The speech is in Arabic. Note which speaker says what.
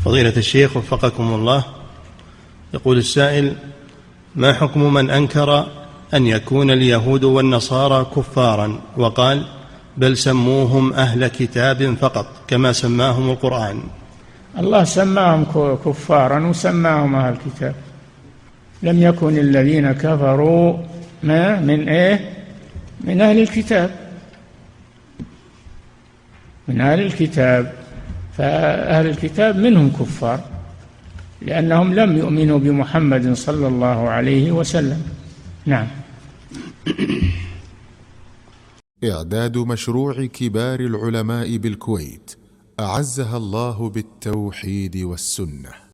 Speaker 1: فضيلة الشيخ وفقكم الله، يقول السائل: ما حكم من أنكر أن يكون اليهود والنصارى كفارا وقال بل سموهم أهل كتاب فقط كما سماهم القرآن؟
Speaker 2: الله سماهم كفارا وسماهم أهل كتاب. لم يكن الذين كفروا من أهل الكتاب، من أهل الكتاب، فأهل الكتاب منهم كفار لأنهم لم يؤمنوا بمحمد صلى الله عليه وسلم. نعم.
Speaker 3: إعداد مشروع كبار العلماء بالكويت أعزها الله بالتوحيد والسنة.